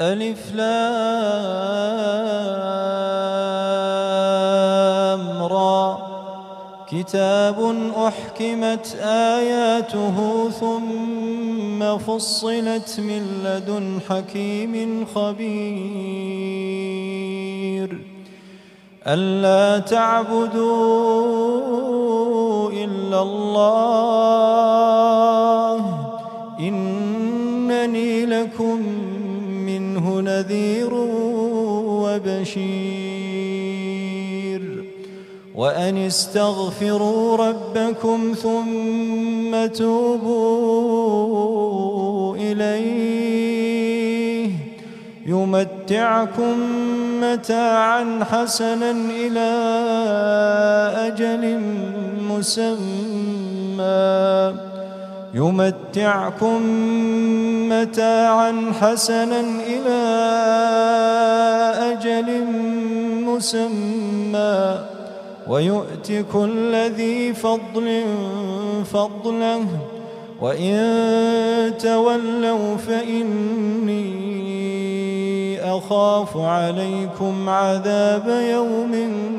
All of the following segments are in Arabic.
ألف لام را كتاب أحكمت آياته ثم فصلت من لدن حكيم خبير ألا تعبدوا إلا الله إنني لكم منه نذير وبشير وأن استغفروا ربكم ثم توبوا إليه يمتعكم متاعا حسنا إلى أجل مسمى ويؤت كل ذي فضل فضله وإن تولوا فإني أخاف عليكم عذاب يوم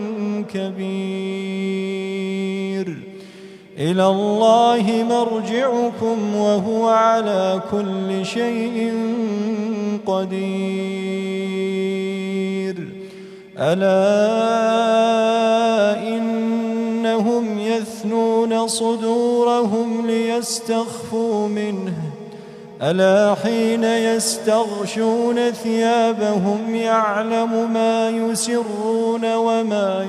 كبير إلى الله مرجعكم وهو على كل شيء قدير ألا إنهم يثنون صدورهم ليستخفوا منه ألا حين يستغشون ثيابهم يعلم ما يسرون وما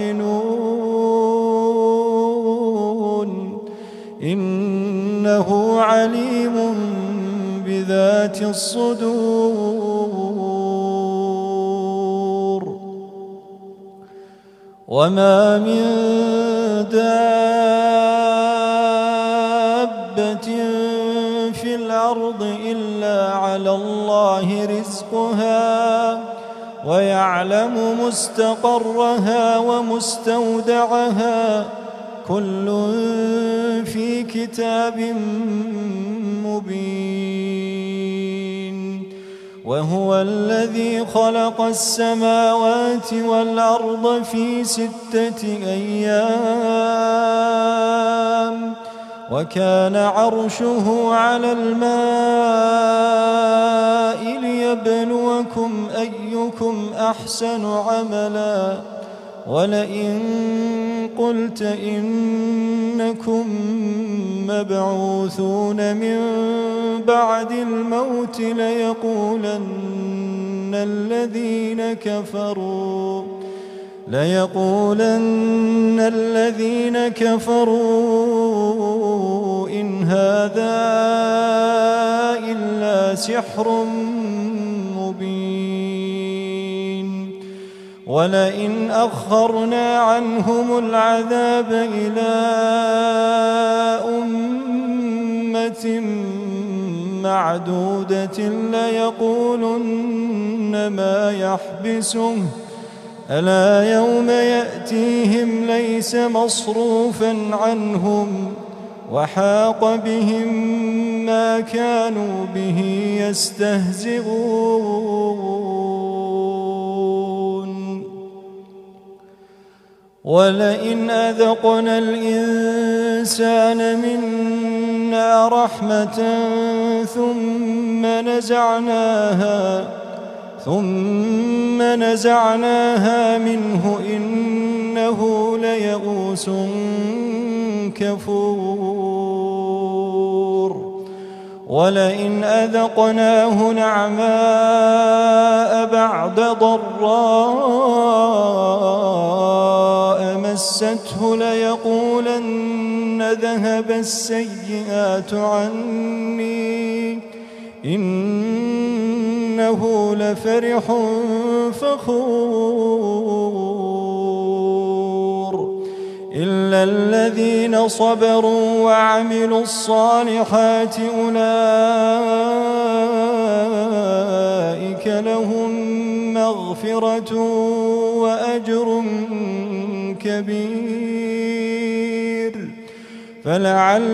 يعلنون إنه عليم بذات الصدور وما من دابة في الأرض إلا على الله رزقها ويعلم مستقرها ومستودعها كل في كتاب مبين وهو الذي خلق السماوات والأرض في 6 أيام وكان عرشه على الماء ليبلوكم أيكم أحسن عملا ولئن قلت إنكم مبعوثون من بعد الموت ليقولن الذين كفروا إن هذا إلا سحر مبين ولئن أخرنا عنهم العذاب إلى أمة معدودة ليقولن ما يحبسه ألا يوم يأتيهم ليس مصروفا عنهم وحاق بهم ما كانوا به يستهزئون ولئن أذقنا الإنسان منا رحمة ثم نزعناها منه إنه ليئوس كفور ولئن أذقناه نعماء بعد ضراء مسته ليقولن ذهب السيئات عني إنه لفرح فخور إلا الذين صبروا وعملوا الصالحات أولئك لهم مغفرة وأجر كبير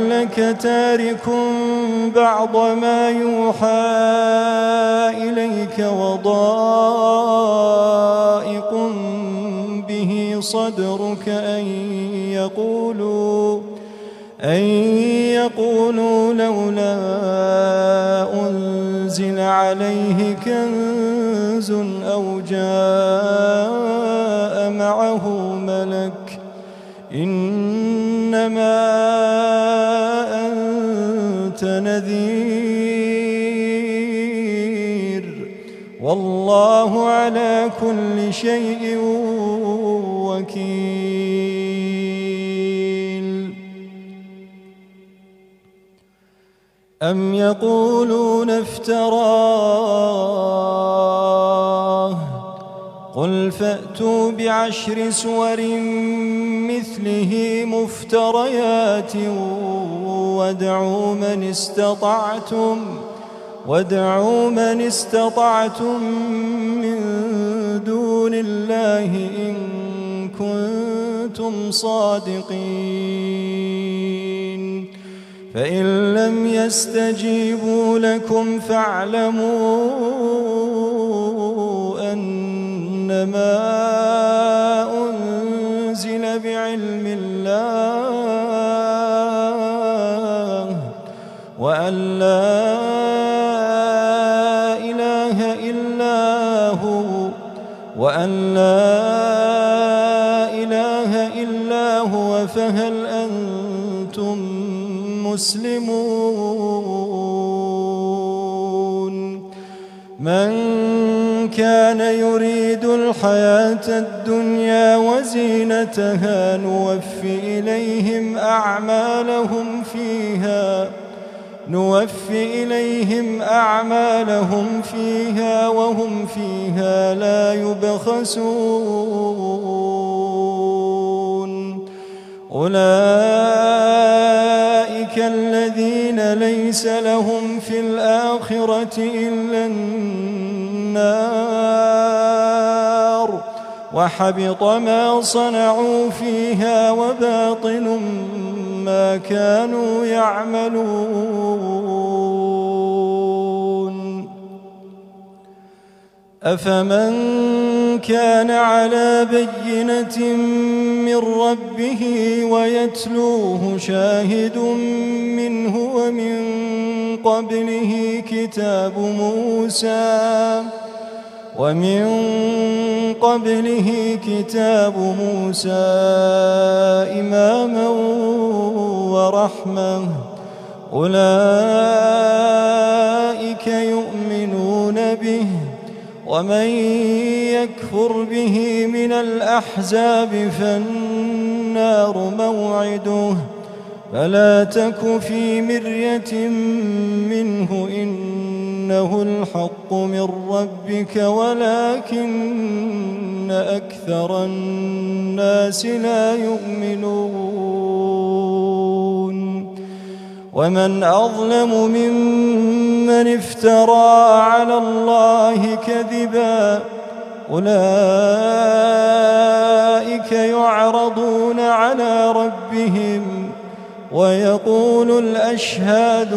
فلعلك تارك بعض ما يوحى إليك ذلك وضائق به صدرك أن يقولوا لولا أنزل عليه كنز أو جاء معه ملك إنما أنت نذير والله على كل شيء وكيل. أم يقولون افتراه قل فأتوا بعشر سور مثله مفتريات وادعوا من استطعتم من دون الله إن كنتم صادقين فإن لم يستجيبوا لكم فاعلموا أنما أنزل بعلم الله وأن لا إله إلا هو فهل أنتم مسلمون. من كان يريد الحياة الدنيا وزينتها نوفي إليهم أعمالهم فيها وهم فيها لا يبخسون. أولئك الذين ليس لهم في الآخرة إلا النار وحبط ما صنعوا فيها وباطل ما كانوا يعملون. أفمن كان على بينة من ربه ويتلوه شاهد منه ومن قبله كتاب موسى إماما ورحمة أولئك يؤمنون به ومن يكفر به من الأحزاب فالنار موعده فلا تك في مرية منه إنه الحق من ربك ولكن أكثر الناس لا يؤمنون. ومن أظلم ممن افترى على الله كذبا أولئك يعرضون على ربهم ويقول الأشهاد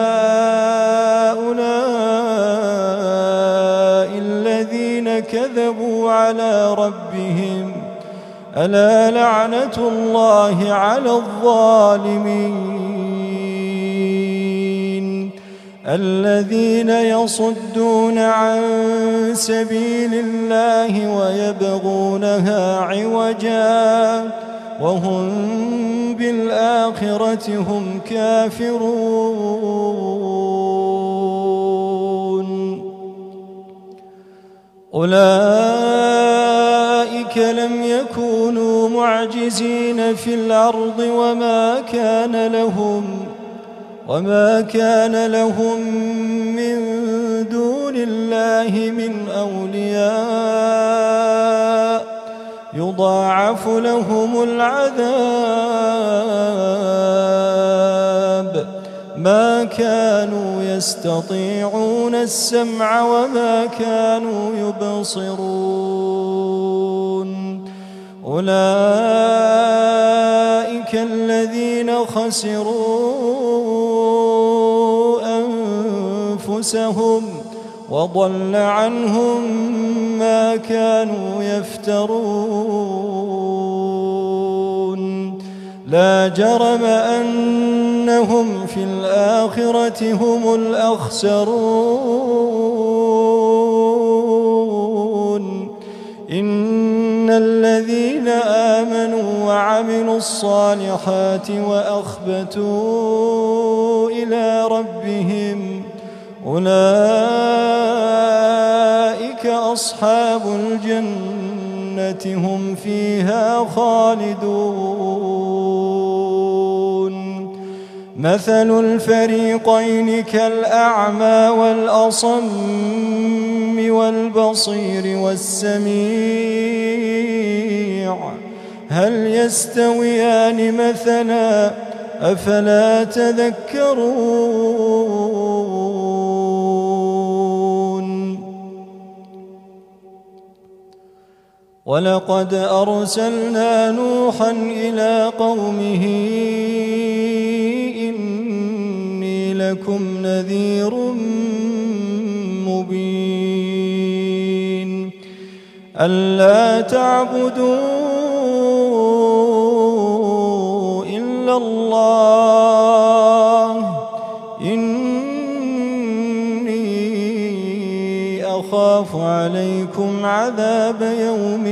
هؤلاء الذين كذبوا على ربهم ألا لعنة الله على الظالمين الذين يصدون عن سبيل الله ويبغونها عوجا وهم بالآخرة هم كافرون. أولئك لم يكونوا معجزين في الأرض وما كان لهم من دون الله من أولياء يضاعف لهم العذاب ما كانوا يستطيعون السمع وما كانوا يبصرون. أولئك الذين خسروا أنفسهم وضل عنهم ما كانوا يفترون لا جرم أنهم في الآخرة هم الأخسرون إن الذين آمنوا وعملوا الصالحات وأخبتوا إلى ربهم أولئك أصحاب الجنة هم فيها خالدون مثل الفريقين كالأعمى والأصم والبصير والسميع هل يستويان مثلا أفلا تذكرون ولقد أرسلنا نوحا إلى قومه إني لكم نذير مبين ألا تعبدوا إلا الله إني أخاف عليكم عذاب يوم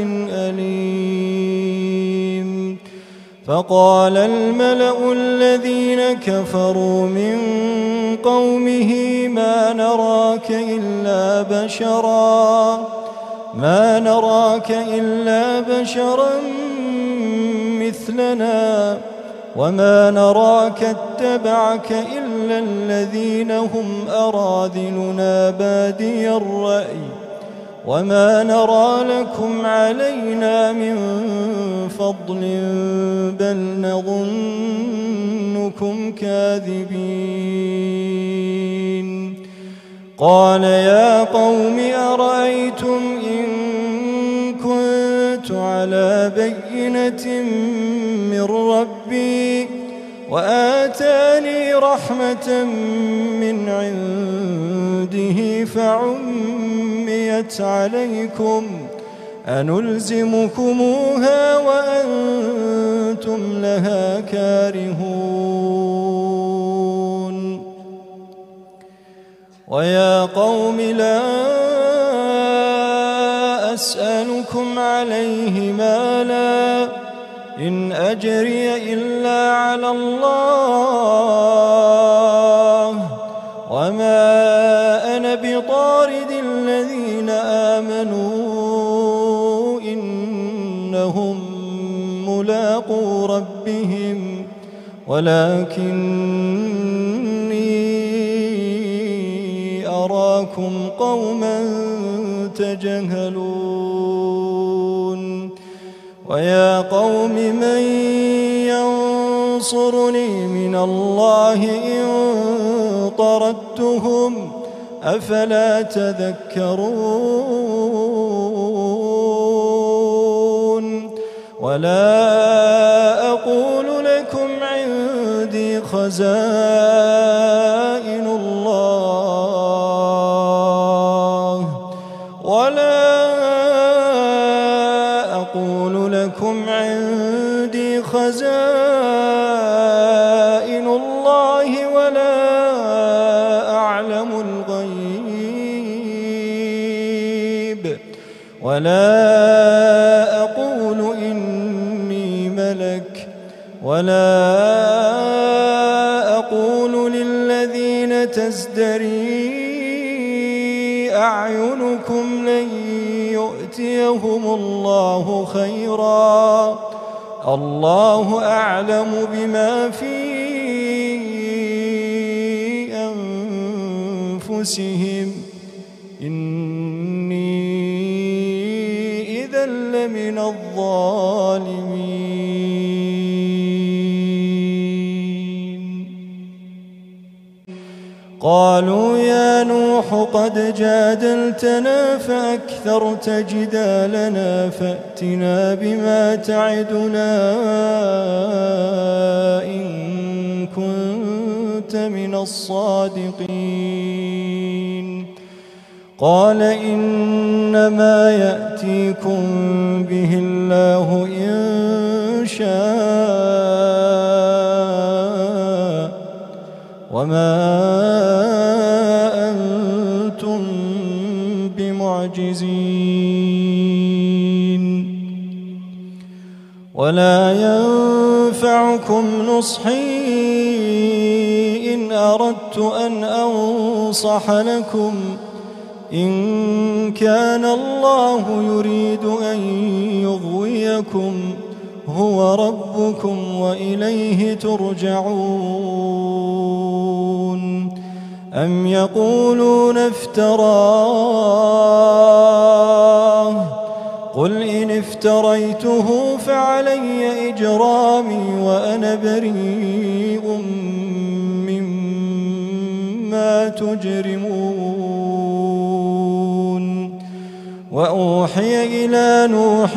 أليم فقال الملأ الذين كفروا من قومه ما نراك إلا بشرا مثلنا وما نراك اتبعك إلا الذين هم أراذلنا بادي الرأي وما نرى لكم علينا من فضل بل نظنكم كاذبين قال يا قوم أرأيتم إن كنت على بينة من ربي وآتاني رحمة من عنده فعميت عليكم أنلزمكموها وأنتم لها كارهون ويا قوم لا أسألكم عليه مالا إن أجري إلا على الله وما أنا بطارد الذين آمنوا إنهم ملاقو ربهم ولكني أراكم قوما تجهلون ويا قوم من ينصرني من الله إن طردتهم أفلا تذكرون ولا أقول لكم عندي خزائن الله ولا أقول لكم عندي خزائن الله ولا أعلم الغيب ولا أقول إني ملك ولا أقول للذين تزدري أعينكم لن يؤتيهم الله خيرا الله أعلم بما في أنفسهم إني إذا لمن الظالمين قالوا يا نوح قد جادلتنا فأكثرت جدالنا فأتنا بما تعدنا إن كنت من الصادقين قال إنما يأتيكم به الله إن شاء وما أنتم بمعجزين ولا ينفعكم نصحي إن أردت أن أنصح لكم إن كان الله يريد أن يغويكم هو ربكم وإليه ترجعون أم يقولون افتراه قل إن افتريته فعلي إجرامي وأنا بريء مما تجرمون وأوحي إلى نوح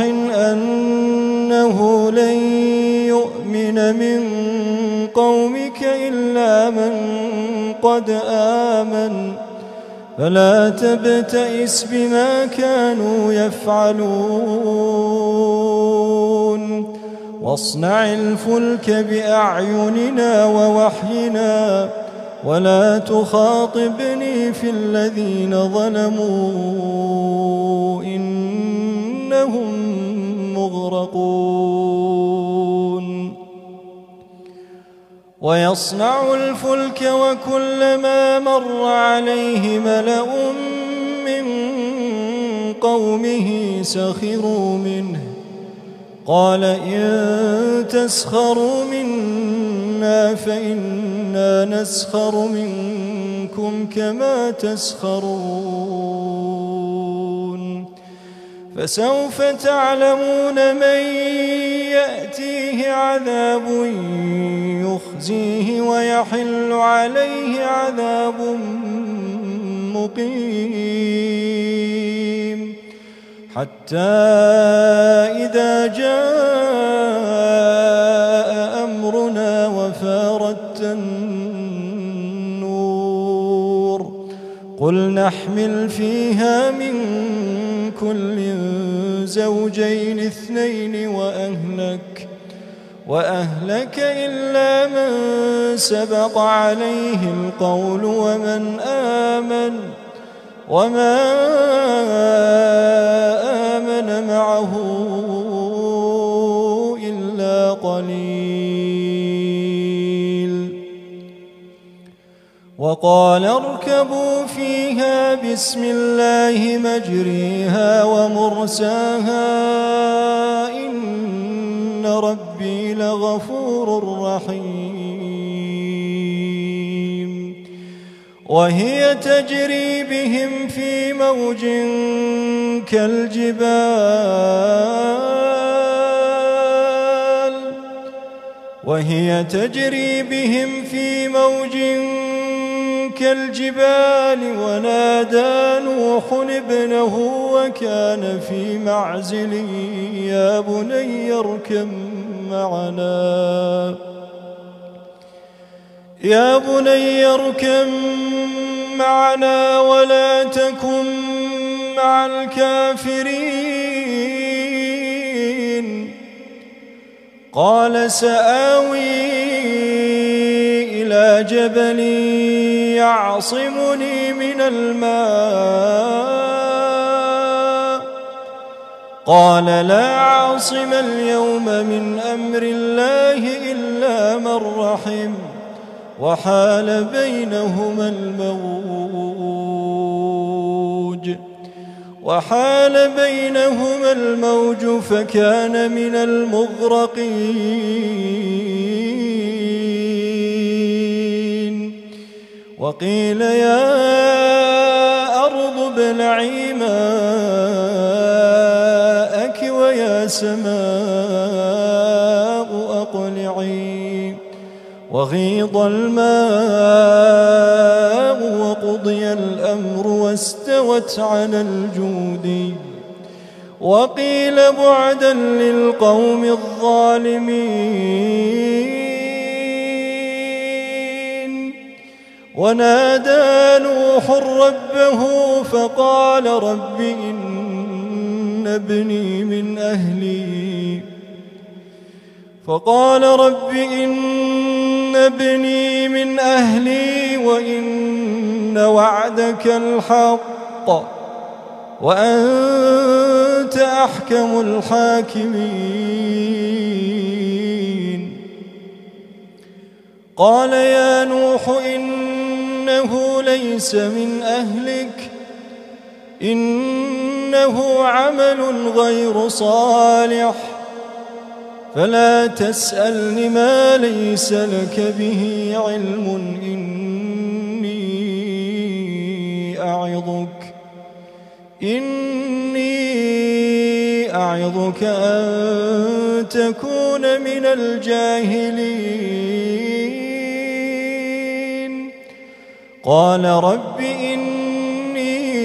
أنه لن يؤمن من قومك إلا من قد آمن فلا تبتئس بما كانوا يفعلون واصنع الفلك بأعيننا ووحينا ولا تخاطبني في الذين ظلموا إنهم مغرقون ويصنع الفلك وكلما مر عليه ملأ من قومه سخروا منه قال إن تسخروا منا فإنا نسخر منكم كما تسخرون فسوف تعلمون من يأتيه عذاب يخزيه ويحل عليه عذاب مقيم حتى إذا جاء أمرنا وفارت النور قل نحمل فيها من كل زوجين اثنين وأهلك إلا من سبق عليه القول وما آمن معه إلا قليل وقال اركبوا فيها بسم الله مجريها ومرساها إن ربي لغفور رحيم وهي تجري بهم في موج كالجبال ونادى نوح ابنه وكان في معزل يا بني اركب معنا ولا تكن مع الكافرين قال سآوي إلى جبل يعصمني من الماء قال لا عاصم اليوم من أمر الله إلا من رحم وحال بينهما الموج فكان من المغرقين وقيل يا أرض ابلعي ماءك ويا سماء أقلعي وغيض الماء وقضي الأمر واستوت على الجود وقيل بعدا للقوم الظالمين ونادى نوح ربه فقال رب إن ابني من أهلي وإن وعدك الحق وأنت أحكم الحاكمين. قال يا نوح إنه ليس من أهلك إنه عمل غير صالح فلا تسألني ما ليس لك به علم إني أعظك أن تكون من الجاهلين. قال رب إني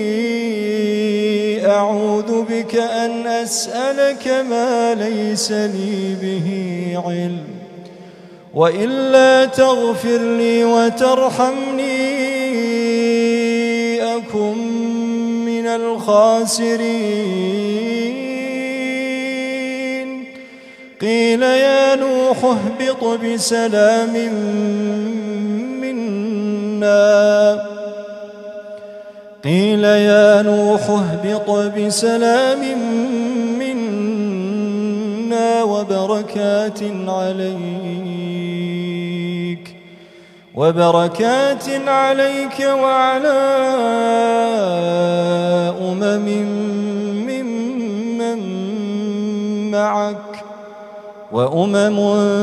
أعوذ بك أن أسألك ما ليس لي به علم وإلا تغفر لي وترحمني أكن من الخاسرين. قيل يا نوح اهبط بسلام منا وبركات عليك وعلى ممن معك وأمم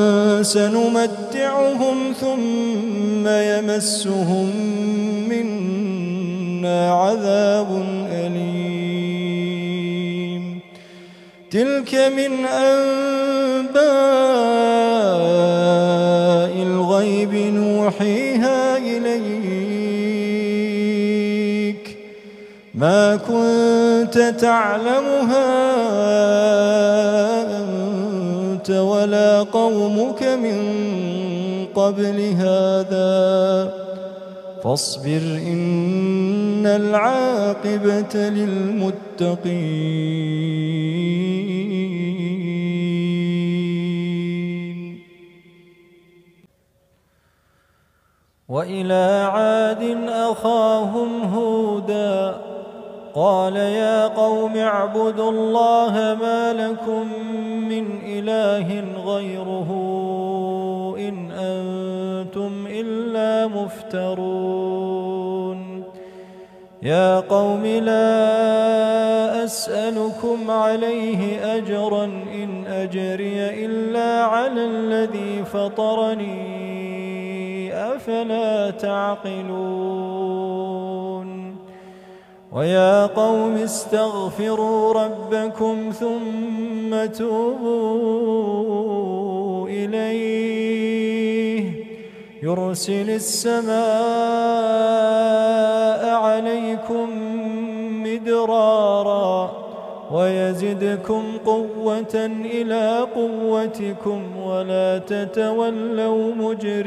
سنمتعهم ثم يمسهم منا عذاب أليم. تلك من أنباء الغيب نوحيها إليك ما كنت تعلمها أنت ولا قومك من قبل هذا فاصبر إن العاقبة للمتقين. وإلى عاد أخاهم هودا قال يا قوم اعبدوا الله ما لكم من إله غيره إن أنتم إلا مفترون. يا قوم لا أسألكم عليه أجرا إن أجري إلا على الذي فطرني أفلا تعقلون. ويا قوم استغفروا ربكم ثم توبوا إليه يرسل السماء عليكم مدرارا ويزدكم قوة إلى قوتكم ولا تتولوا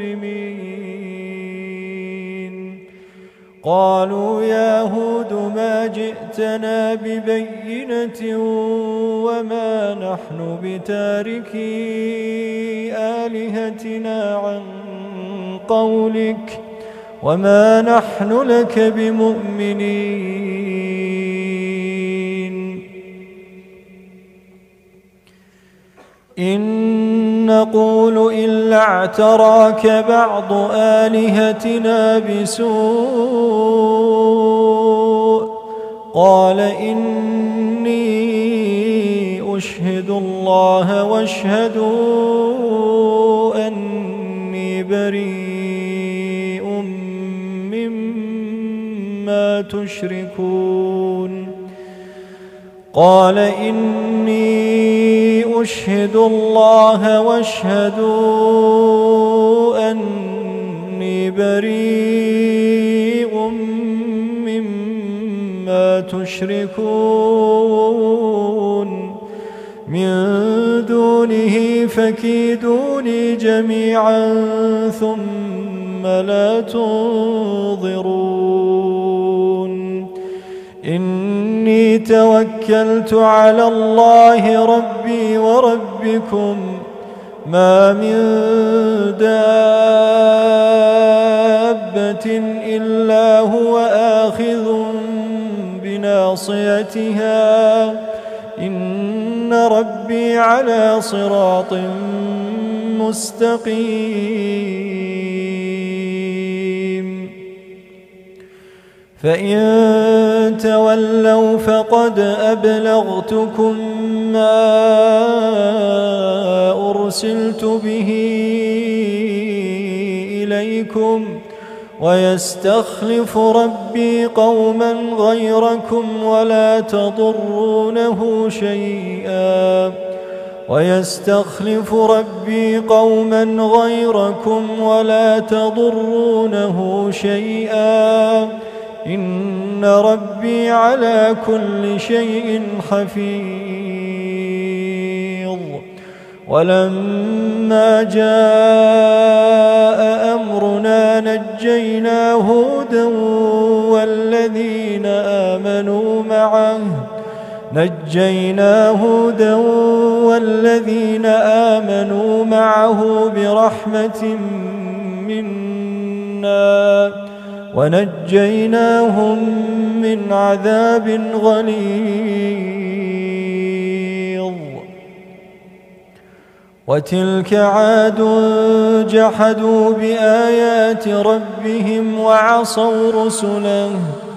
مجرمين. قالوا يا هود ما جئتنا ببينة وما نحن بتاركي آلهتنا عن قولك وما نحن لك بمؤمنين. إن نقول إلا اعتراك بعض آلهتنا بسوء قال إني أشهد الله واشهدوا أني بريء مما تشركون. قال إني أشهد الله واشهدوا أني بريء مما تشركون من دونه فكيدوني جميعا ثم 'ثُمَّ لَا تُنظِرُونَ إني توكلت على الله ربي وربكم ما من دابة إلا هو آخذ بناصيتها إن ربي على صراط مستقيم فإن تولوا فقد أبلغتكم ما أرسلت به إليكم ويستخلف ربي قوما غيركم ولا تضرونه شيئا ويستخلف ربي قوما غيركم ولا تضرونه شيئا إن ربي على كل شيء حفيظ ولما جاء أمرنا نجينا هودا والذين آمنوا معه برحمة منا ونجيناهم من عذاب غليظ وتلك عاد جحدوا بآيات ربهم وعصوا رسله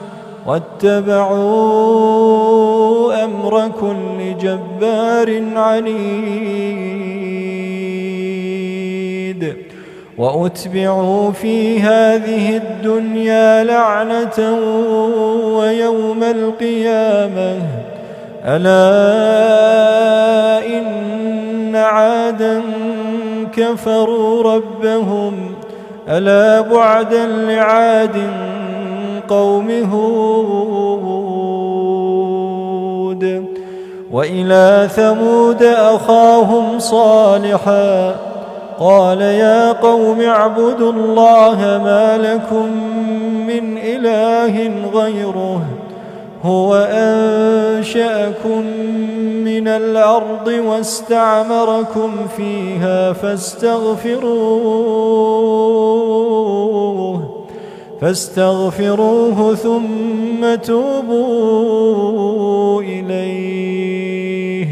واتبعوا أمر كل جبار عنيد وأتبعوا في هذه الدنيا لعنة ويوم القيامة ألا إن عادا كفروا ربهم ألا بعدا لعاد قوم هود وإلى ثمود أخاهم صالحا قال يا قوم اعبدوا الله ما لكم من إله غيره هو أنشأكم من الأرض واستعمركم فيها فاستغفروه ثم توبوا إليه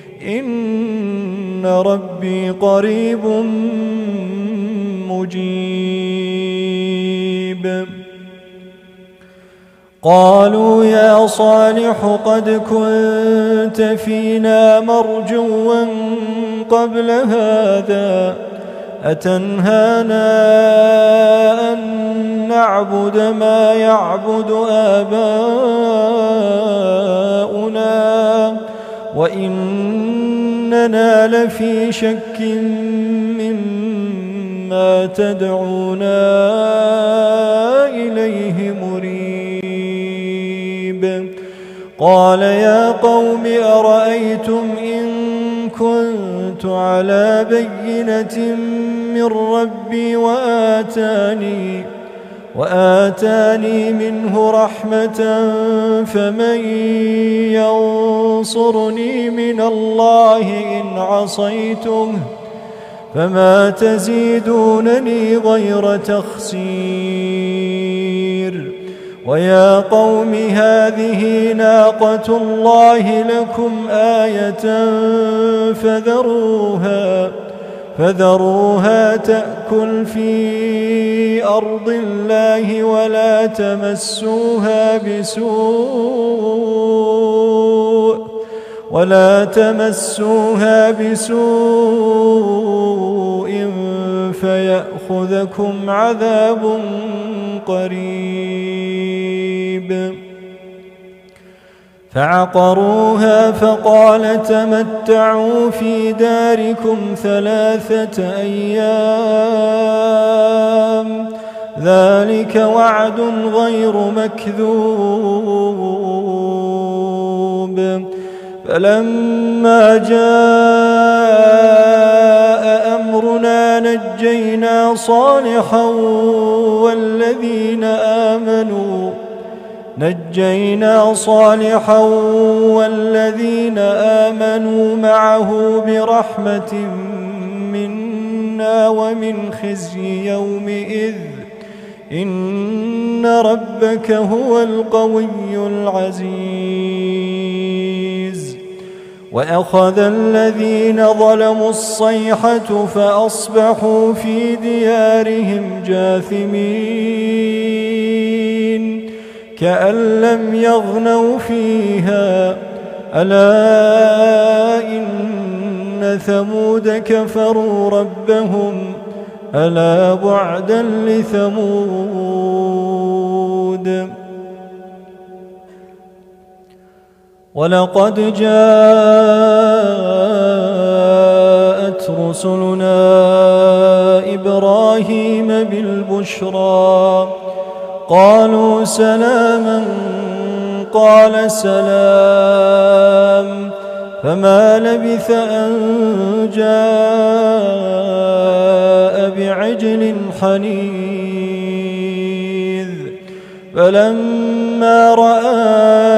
إن ربي قريب مجيب قالوا يا صالح قد كنت فينا مرجوا قبل هذا أتنهانا أن نعبد ما يعبد آباؤنا وإننا لفي شك مما تدعونا إليه مريب قال يا قوم أرأيتم إن كنت على بينة من ربي وآتاني منه رحمة فمن ينصرني من الله إن عصيته فما تزيدونني غير تخسير ويا قوم هذه ناقة الله لكم آية فذروها تأكل في أرض الله ولا تمسوها بسوء فيأخذكم عذاب قريب فعقروها فقال تمتعوا في داركم 3 أيام ذلك وعد غير مكذوب فلما جاء أمرنا نجينا صالحا نجينا صالحا والذين آمنوا معه برحمة منا ومن خزي يومئذ إن ربك هو القوي العزيز. وأخذ الذين ظلموا الصيحة فأصبحوا في ديارهم جاثمين كأن لم يغنوا فيها ألا إن ثمود كفروا ربهم ألا بعدا لثمود. ولقد جاءت رسلنا إبراهيم بالبشرى قالوا سلاما قال سلام فما لبث أن جاء بعجل حنيذ. فلما رأى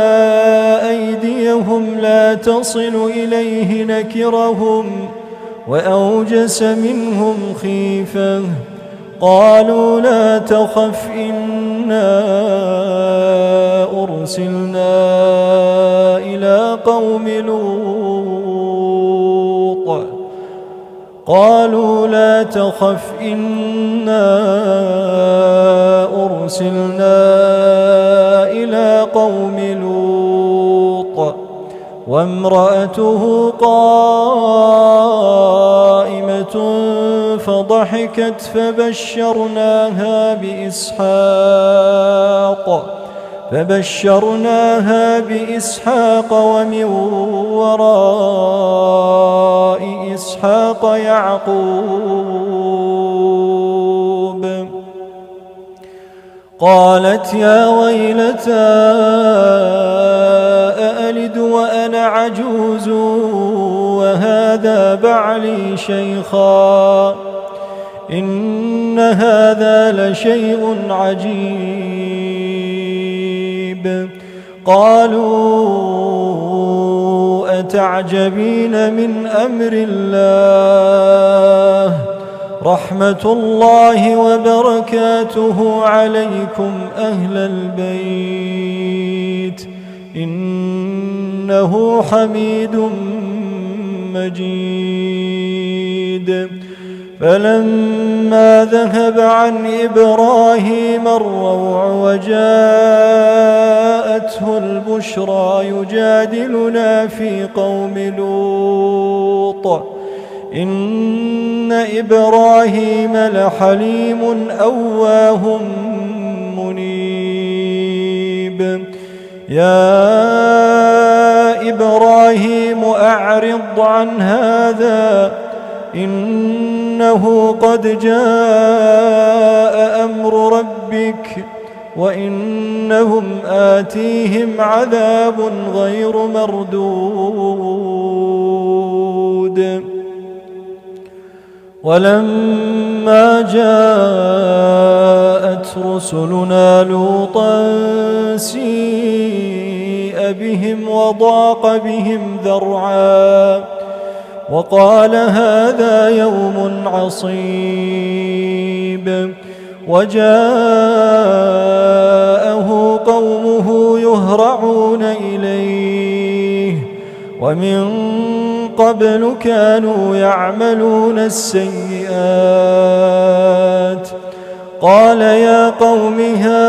أيديهم لا تصل إليه نكرهم وأوجس منهم خيفة قالوا لا تخف إنا أرسلنا إلى قوم لوط قالوا لا تخف إنا أرسلنا إلى قوم لوط وامرأته قائمة فضحكت فبشرناها بإسحاق ومن وراء إسحاق يعقوب. قالت يا ويلتى أألد وأنا عجوز وهذا بعلي شيخا إن هذا لشيء عجيب. قالوا أتعجبين من أمر الله رحمة الله وبركاته عليكم أهل البيت إنه حميد مجيد. فلما ذهب عن إبراهيم الروع وجاءته البشرى يجادلنا في قوم لوط إن إبراهيم لحليم أواه منيب. يا إبراهيم أعرض عن هذا إنه قد جاء أمر ربك وإنهم آتيهم عذاب غير مردود. ولما جاءت رسلنا لوطا سيء بهم وضاق بهم ذرعا وقال هذا يوم عصيب. وجاءه قومه يهرعون إليه ومن قبل كانوا يعملون السيئات. قال يا قوم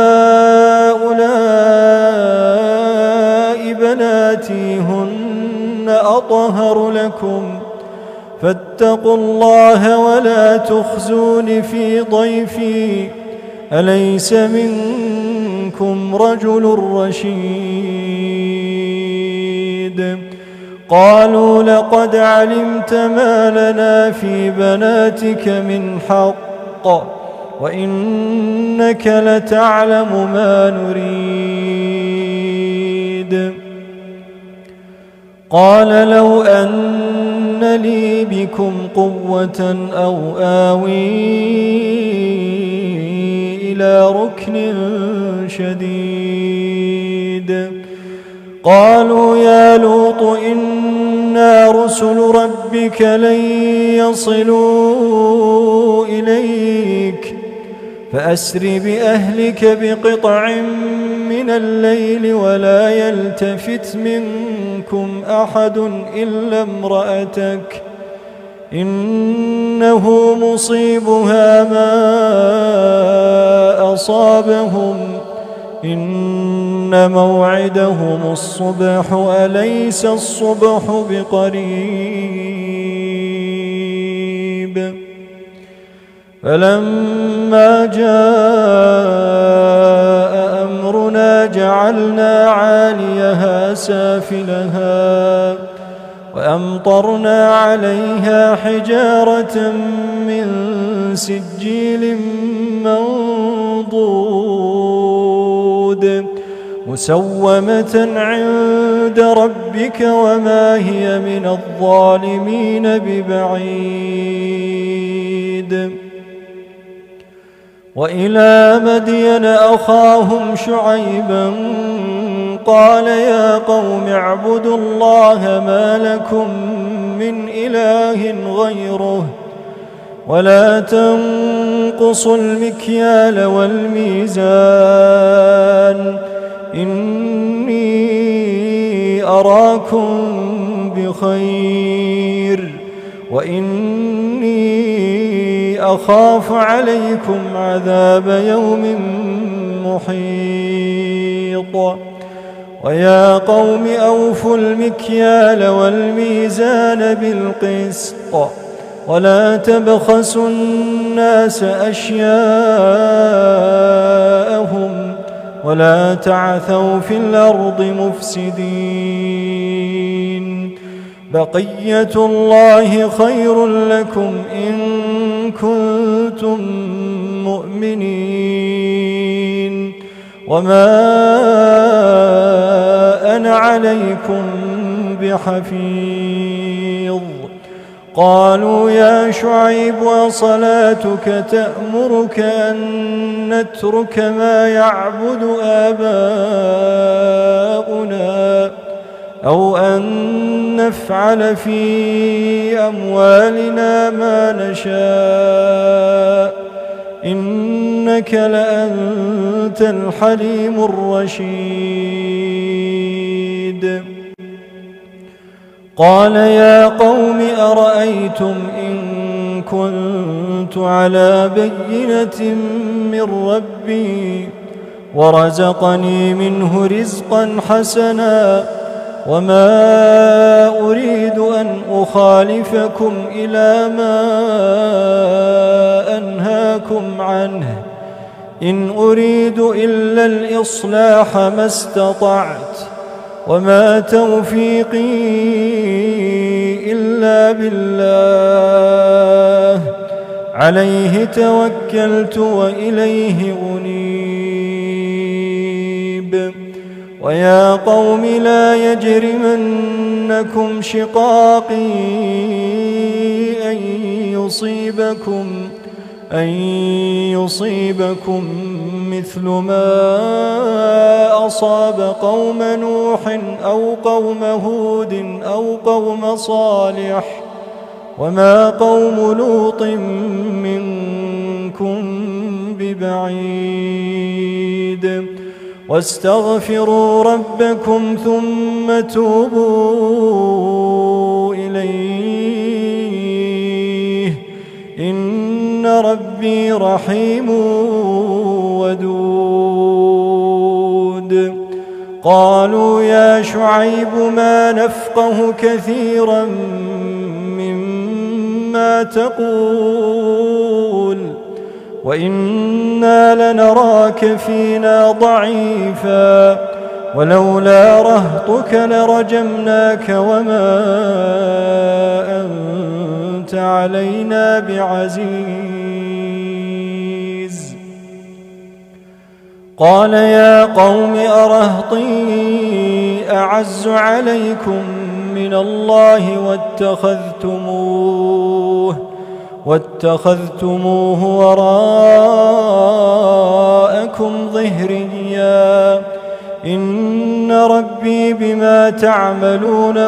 هؤلاء بناتي هن أطهر لكم فاتقوا الله ولا تخزون في ضيفي أليس منكم رجل رشيد. قالوا لقد علمت ما لنا في بناتك من حق وإنك لتعلم ما نريد. قال لو أن لي بكم قوة أو آوي إلى ركن شديد قالوا يا لوط إنا رسل ربك لن يصلوا إليك فأسر بأهلك بقطع من الليل ولا يلتفت منكم أحد إلا امرأتك إنه مصيبها ما أصابهم إن موعدهم الصبح أليس الصبح بقريب فلما جاء أمرنا جعلنا عاليها سافلها وأمطرنا عليها حجارة من سجيل منضود مسومة عند ربك وما هي من الظالمين ببعيد وإلى مدين أخاهم شعيبا قال يا قوم اعبدوا الله ما لكم من إله غيره ولا تنقصوا المكيال والميزان إني أراكم بخير وإني أخاف عليكم عذاب يوم محيط ويا قوم أوفوا المكيال والميزان بالقسط ولا تبخسوا الناس أشياءهم ولا تعثوا في الأرض مفسدين بقية الله خير لكم إن كنتم مؤمنين وما أنا عليكم بحفيظ قالوا يا شعيب وصلاتك تأمرك أن نترك ما يعبد آباؤنا أو أن نفعل في أموالنا ما نشاء إنك لأنت الحليم الرشيد قال يا قوم أرأيتم إن كنت على بينة من ربي ورزقني منه رزقا حسنا وما أريد أن أخالفكم إلى ما أنهاكم عنه إن أريد إلا الإصلاح ما استطعت وما توفيقي إلا بالله عليه توكلت وإليه أنيب ويا قوم لا يجرمنكم شقاقي أن يصيبكم مثل ما أصاب قوم نوح أو قوم هود أو قوم صالح وما قوم لوط منكم ببعيد واستغفروا ربكم ثم توبوا إليه إن ربي رحيم ودود قالوا يا شعيب ما نفقه كثيرا مما تقول وإنا لنراك فينا ضعيفا ولولا رهطك لرجمناك وما أنت علينا بعزيز قال يا قوم أرهطي أعز عليكم من الله واتخذتموه وراءكم ظهريا إن إن ربي بما تعملون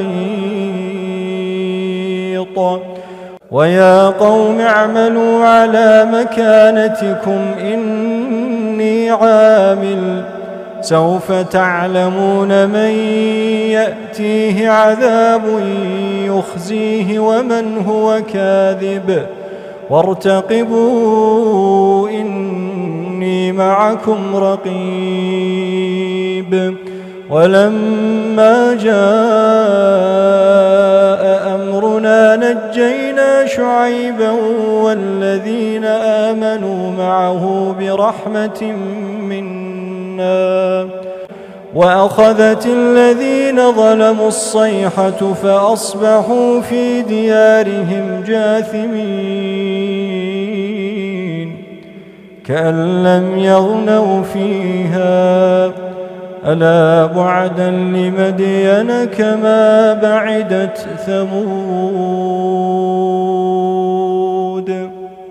محيط ويا قوم اعملوا على مكانتكم إني عامل سوف تعلمون من يأتيه عذاب يخزيه ومن هو كاذب وارتقبوا إني معكم رقيب ولما جاء أمرنا نجينا شعيبا والذين آمنوا معه برحمة منا وأخذت الذين ظلموا الصيحة فأصبحوا في ديارهم جاثمين كأن لم يغنوا فيها ألا بعدا لمدين كما بعدت ثمود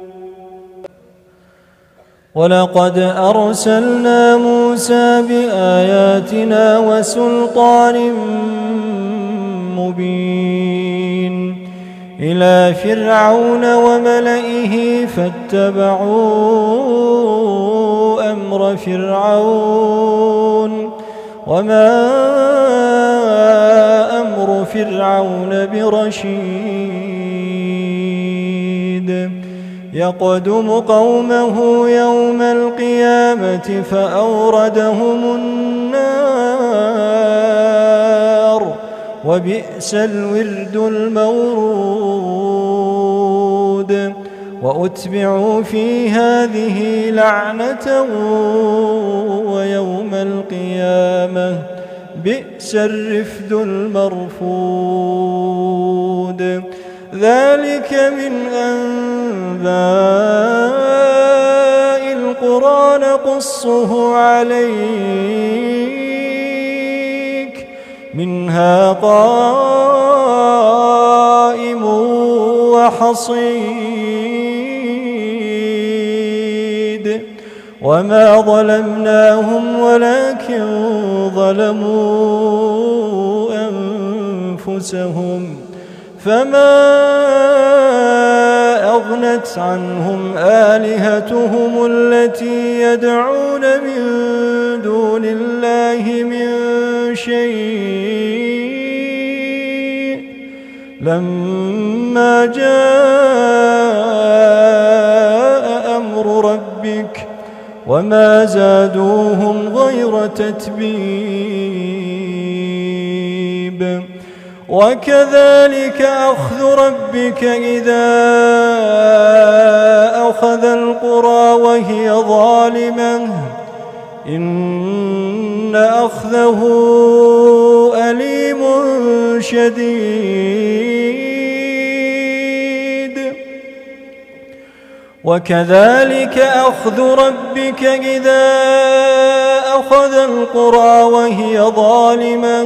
ولقد أرسلنا موسى بآياتنا وسلطان مبين إلى فرعون وملئه فاتبعوا أمر فرعون وما أمر فرعون برشيد يقدم قومه يوم القيامة فأوردهم النار وبئس الورد المورود وأتبعوا في هذه لعنة ويوم القيامة بئس الرفد المرفود ذلك من أنباء القرى نقصه عليك منها قائم وحصيد وما ظلمناهم ولكن ظلموا أنفسهم فما أغنت عنهم آلهتهم التي يدعون من دون الله من شيء لما جاء أمر ربك وما زادوهم غير تتبيب وكذلك أخذ ربك إذا أخذ القرى وهي ظالمة إن أخذه أليم شديد وكذلك أخذ ربك إذا أخذ القرى وهي ظالمة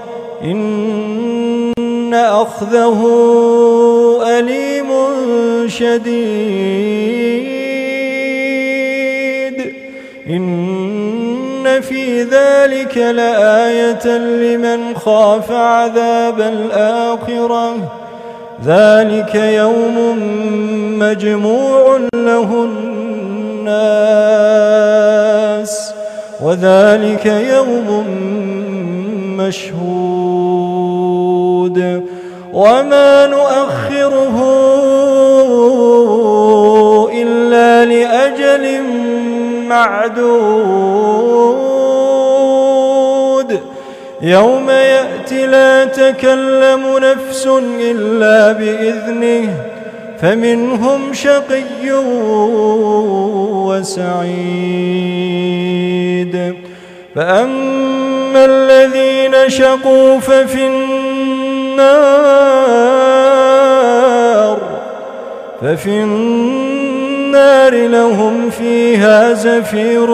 إن أخذه أليم شديد إن في ذلك لآية لمن خاف عذاب الآخرة ذلك يوم مجموع له الناس وذلك يوم مشهود وما نؤخره إلا لأجل معدود يوم يأتي لا تكلم نفس إلا بإذنه فمنهم شقي وسعيد فأما الذين شقوا ففي النار لهم فيها زفير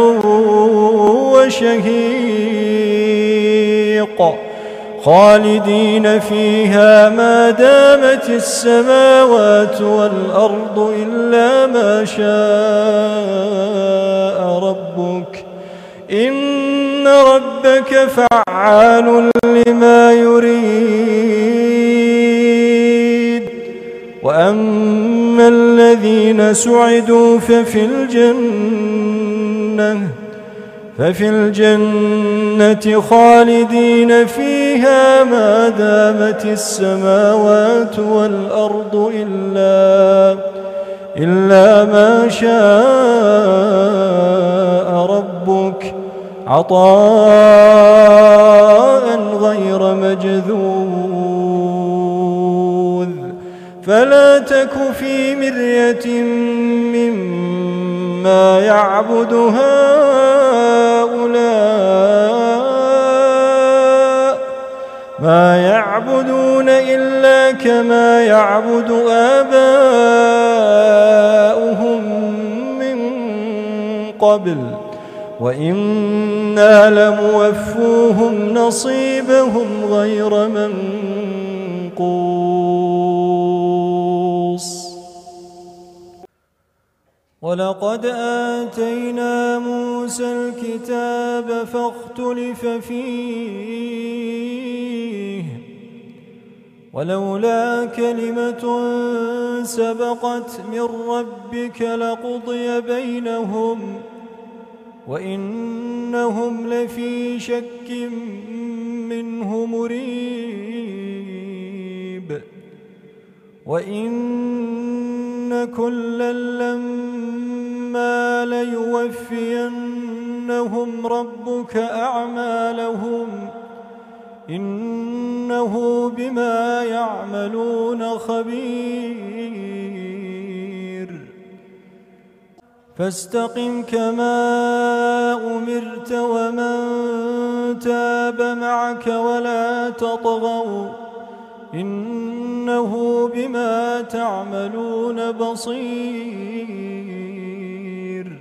وشهيق خالدين فيها ما دامت السماوات والأرض إلا ما شاء ربك إن إن ربك فعال لما يريد. وأما الذين سعدوا ففي الجنة خالدين فيها ما دامت السماوات والأرض إلا ما شاء ربك عطاء غير مجذوذ. فلا تك في مرية مما يعبد هؤلاء، ما يعبدون إلا كما يعبد آباؤهم من قبل، وإنا لموفوهم نصيبهم غير منقوص. ولقد آتينا موسى الكتاب فاختلف فيه، ولولا كلمة سبقت من ربك لقضي بينهم وإنهم لفي شك منه مريب. وإن كلا لما ليوفينهم ربك أعمالهم إنه بما يعملون خبير. فاستقم كما أمرت ومن تاب معك ولا تطغوا إنه بما تعملون بصير.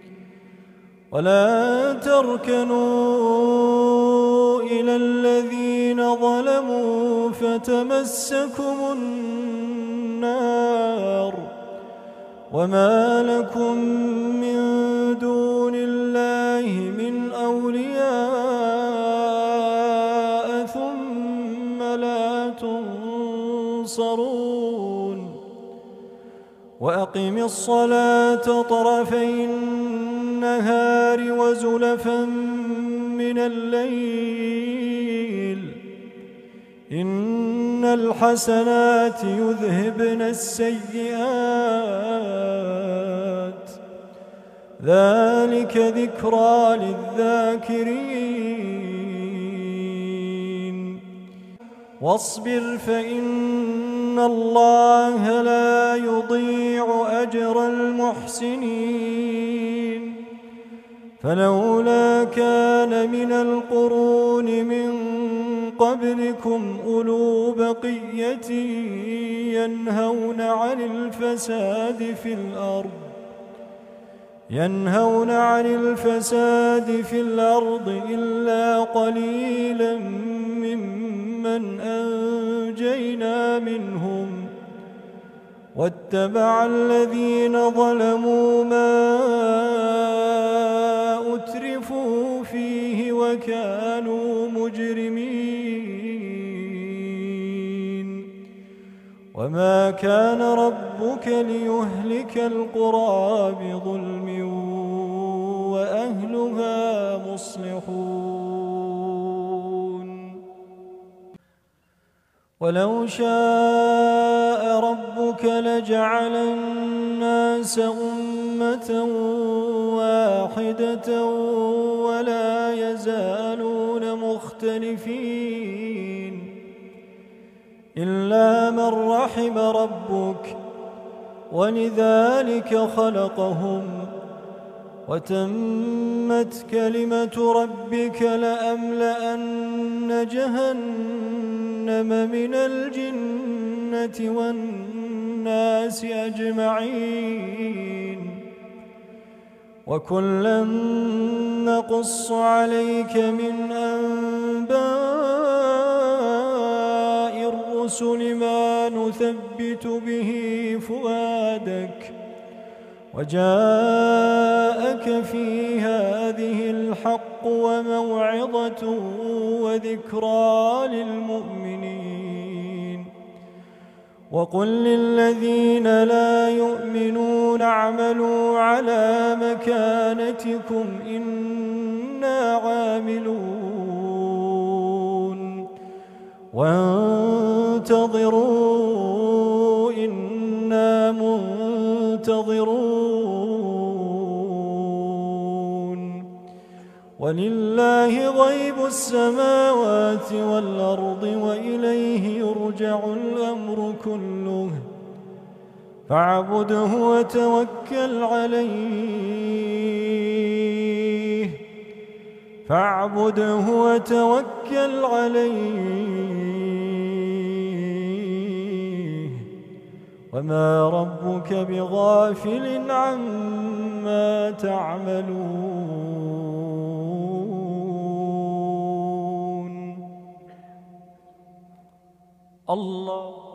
ولا تركنوا إلى الذين ظلموا فتمسكم النار وما لكم من دون الله من أولياء ثم لا تنصرون. وأقم الصلاة طرفي النهار وزلفا من الليل إن الحسنات يذهبن السيئات ذلك ذكرى للذاكرين. واصبر فإن الله لا يضيع أجر المحسنين. فلولا كان من القرون من قبلكم أولو بقية ينهون عن الفساد في الأرض إلا قليلا ممن أنجينا منهم واتبع الذين ظلموا ما أترفوا فيه وكانوا مجرمين. وما كان ربك ليهلك القرى بظلم وأهلها مصلحون. ولو شاء ربك لجعل الناس أمة واحدة ولا يزالون مختلفين إلا من رحم ربك ولذلك خلقهم وتمت كلمة ربك لأملأن جهنم من الجنة والناس أجمعين. وكلا نقص عليك من أنباء الرسل ما نثبت به فؤادك وجاءك في هذه الحق وموعظة وذكرى للمؤمنين. وقل للذين لا يؤمنون اعملوا على مكانتكم إنا عاملون وانتظروا إنا منتظرون. ولله غيب السماوات والأرض وإليه يرجع الأمر كله فاعبده وتوكل عليه وما ربك بغافل عما تعملون. الله